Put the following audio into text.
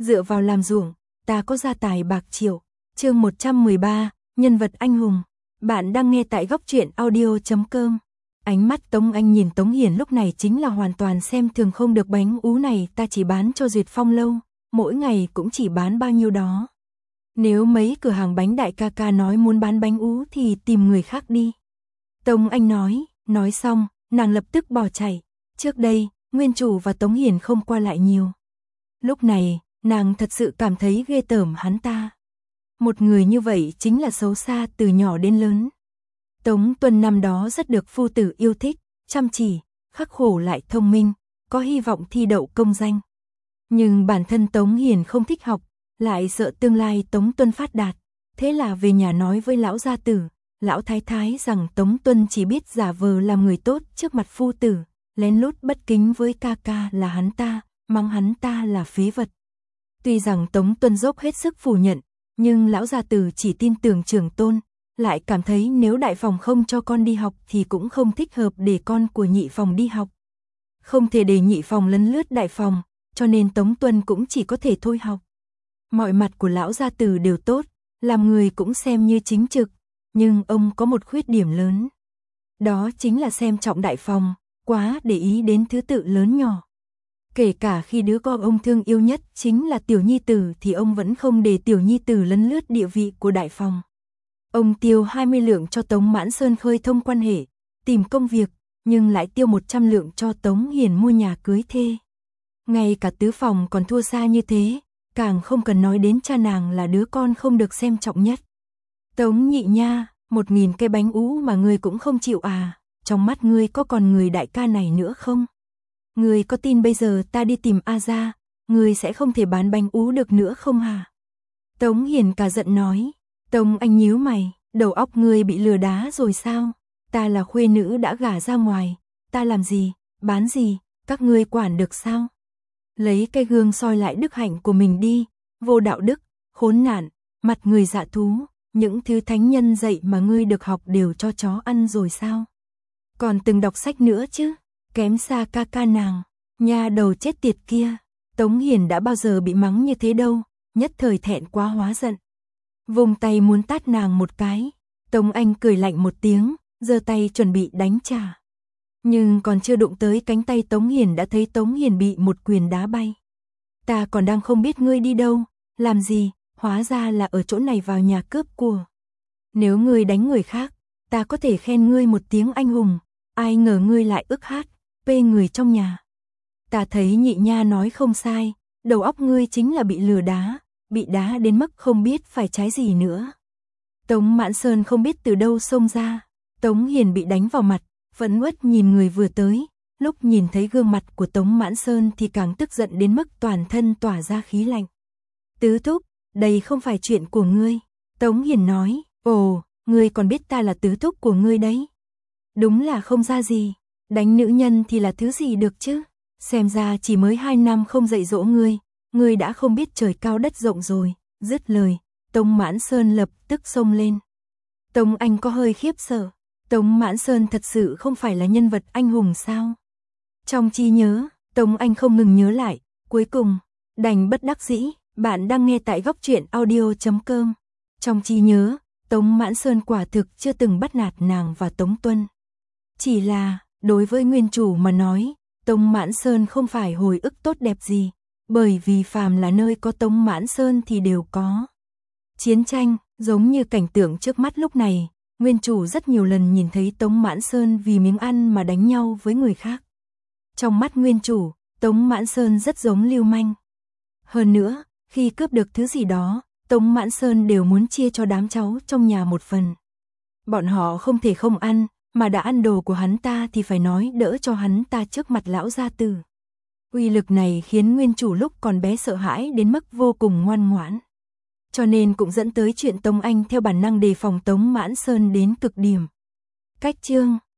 dựa vào làm ruộng, ta có gia tài bạc triệu. Chương 113, nhân vật anh hùng. Bạn đang nghe tại góc truyện audio.com. Ánh mắt Tống Anh nhìn Tống Hiền lúc này chính là hoàn toàn xem thường, không được, bánh ú này ta chỉ bán cho Duyệt Phong lâu, mỗi ngày cũng chỉ bán bao nhiêu đó. Nếu mấy cửa hàng bánh đại ca ca nói muốn bán bánh ú thì tìm người khác đi. Tống Anh nói xong, nàng lập tức bỏ chạy. Trước đây, nguyên chủ và Tống Hiền không qua lại nhiều. Lúc này, nàng thật sự cảm thấy ghê tởm hắn ta. Một người như vậy chính là xấu xa từ nhỏ đến lớn. Tống Tuân năm đó rất được phu tử yêu thích, chăm chỉ, khắc khổ lại thông minh, có hy vọng thi đậu công danh. Nhưng bản thân Tống Hiền không thích học, lại sợ tương lai Tống Tuân phát đạt. Thế là về nhà nói với lão gia tử, lão thái thái rằng Tống Tuân chỉ biết giả vờ làm người tốt trước mặt phu tử, lén lút bất kính với ca ca là hắn ta, mắng hắn ta là phế vật. Tuy rằng Tống Tuân dốc hết sức phủ nhận, nhưng lão gia tử chỉ tin tưởng trưởng tôn, lại cảm thấy nếu đại phòng không cho con đi học thì cũng không thích hợp để con của nhị phòng đi học. Không thể để nhị phòng lấn lướt đại phòng, cho nên Tống Tuân cũng chỉ có thể thôi học. Mọi mặt của lão gia tử đều tốt, làm người cũng xem như chính trực, nhưng ông có một khuyết điểm lớn. Đó chính là xem trọng đại phòng, quá để ý đến thứ tự lớn nhỏ. Kể cả khi đứa con ông thương yêu nhất chính là tiểu nhi tử thì ông vẫn không để tiểu nhi tử lấn lướt địa vị của đại phòng. Ông tiêu 20 lượng cho Tống Mãn Sơn khơi thông quan hệ, tìm công việc, nhưng lại tiêu 100 lượng cho Tống Hiền mua nhà cưới thê. Ngay cả tứ phòng còn thua xa như thế, càng không cần nói đến cha nàng là đứa con không được xem trọng nhất. Tống nhị nha, 1000 cây bánh ú mà ngươi cũng không chịu à, trong mắt ngươi có còn người đại ca này nữa không? Ngươi có tin bây giờ ta đi tìm A gia, ngươi sẽ không thể bán bánh ú được nữa không hả? Tống Hiền cả giận nói. Tống Anh nhíu mày, đầu óc ngươi bị lừa đá rồi sao? Ta là khuê nữ đã gả ra ngoài, ta làm gì, bán gì, các ngươi quản được sao? Lấy cái gương soi lại đức hạnh của mình đi, vô đạo đức, khốn nạn, mặt người dạ thú, những thứ thánh nhân dạy mà ngươi được học đều cho chó ăn rồi sao? Còn từng đọc sách nữa chứ, kém xa ca ca nàng, nha đầu chết tiệt kia. Tống Hiền đã bao giờ bị mắng như thế đâu, nhất thời thẹn quá hóa giận. Vùng tay muốn tát nàng một cái, Tống Anh cười lạnh một tiếng, giơ tay chuẩn bị đánh trả. Nhưng còn chưa đụng tới cánh tay Tống Hiền đã thấy Tống Hiền bị một quyền đá bay. Ta còn đang không biết ngươi đi đâu, làm gì, hóa ra là ở chỗ này vào nhà cướp của. Nếu ngươi đánh người khác, ta có thể khen ngươi một tiếng anh hùng, ai ngờ ngươi lại ức hát, pê người trong nhà. Ta thấy nhị nha nói không sai, đầu óc ngươi chính là bị lừa đá, bị đá đến mức không biết phải trái gì nữa. Tống Mãn Sơn không biết từ đâu xông ra, Tống Hiền bị đánh vào mặt, vẫn uất nhìn người vừa tới, lúc nhìn thấy gương mặt của Tống Mãn Sơn thì càng tức giận đến mức toàn thân tỏa ra khí lạnh. Tứ thúc, đây không phải chuyện của ngươi, Tống Hiền nói, ồ, ngươi còn biết ta là tứ thúc của ngươi đấy. Đúng là không ra gì, đánh nữ nhân thì là thứ gì được chứ, xem ra chỉ mới 2 năm không dạy dỗ ngươi đã không biết trời cao đất rộng rồi. Dứt lời, Tống Mãn Sơn lập tức xông lên. Tống Anh có hơi khiếp sợ, Tống Mãn Sơn thật sự không phải là nhân vật anh hùng sao? Trong trí nhớ, Tống Anh không ngừng nhớ lại, cuối cùng, đành bất đắc dĩ, bạn đang nghe tại góc truyện audio.com. Trong trí nhớ, Tống Mãn Sơn quả thực chưa từng bắt nạt nàng và Tống Tuân. Chỉ là, đối với nguyên chủ mà nói, Tống Mãn Sơn không phải hồi ức tốt đẹp gì, bởi vì phàm là nơi có Tống Mãn Sơn thì đều có chiến tranh, giống như cảnh tượng trước mắt lúc này, nguyên chủ rất nhiều lần nhìn thấy Tống Mãn Sơn vì miếng ăn mà đánh nhau với người khác. Trong mắt nguyên chủ, Tống Mãn Sơn rất giống lưu manh. Hơn nữa, khi cướp được thứ gì đó, Tống Mãn Sơn đều muốn chia cho đám cháu trong nhà một phần. Bọn họ không thể không ăn, mà đã ăn đồ của hắn ta thì phải nói đỡ cho hắn ta trước mặt lão gia tử. Uy lực này khiến nguyên chủ lúc còn bé sợ hãi đến mức vô cùng ngoan ngoãn. Cho nên cũng dẫn tới chuyện Tống Anh theo bản năng đề phòng Tống Mãn Sơn đến cực điểm. Cách chương